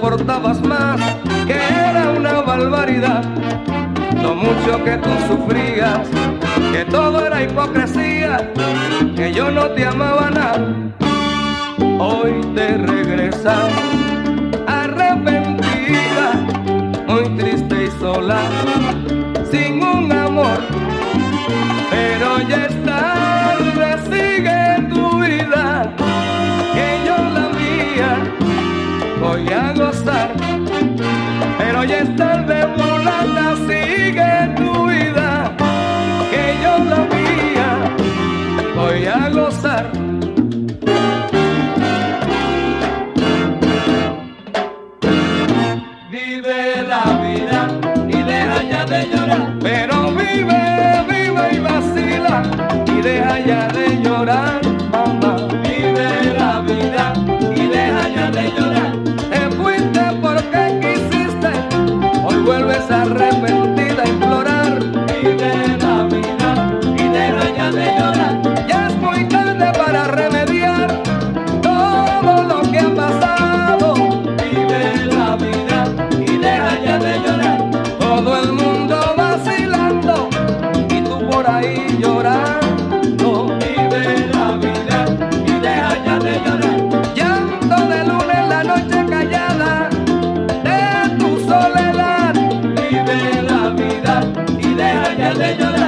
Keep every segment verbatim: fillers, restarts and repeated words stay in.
soportabas más, que era una barbaridad lo mucho que tú sufrías, que todo era hipocresía, que yo no te amaba nada. Hoy te regresas arrepentida, muy triste y sola, sin un amor, pero ya es tarde, sigue tu vida, que yo la mía voy a gozar, pero ya es tarde, mulata, sigue tu vida, que yo la mía voy a gozar. Vive la vida y deja ya de llorar, pero vive, vive y vacila y deja ya de llorar, mamá. Vive la vida y deja ya de llorar. Te fuiste porque quisiste, hoy vuelves arrepentida a implorar. Vive la vida y deja ya de llorar. Ya es muy tarde para remediar todo lo que ha pasado. Vive la vida y deja ya de llorar. Todo el mundo vacilando y tú por ahí llorando. Vive la vida y deja ya de llorar. Llanto de luna en la noche callada de tu soledad. Vive la vida y deja ya de llorar.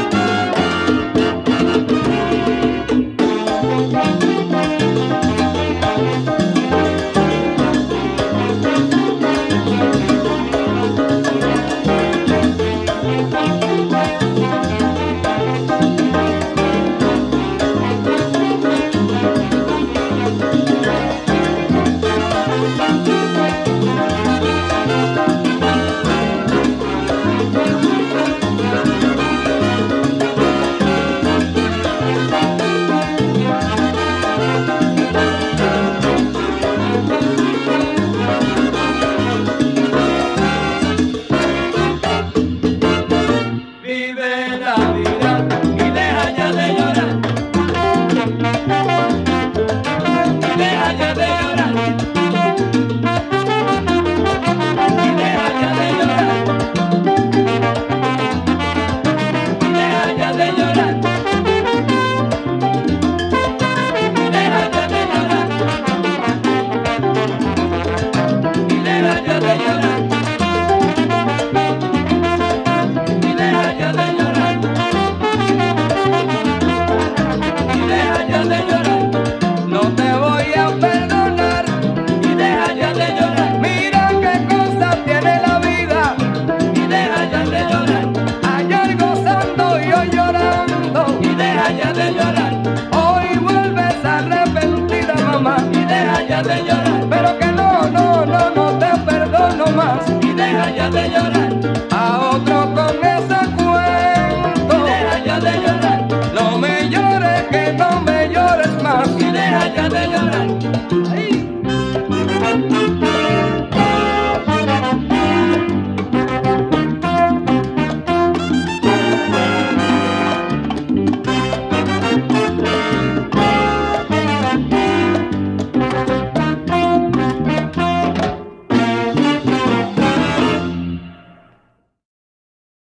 De llorar, pero que no, no, no, no te perdono más y deja ya de llorar.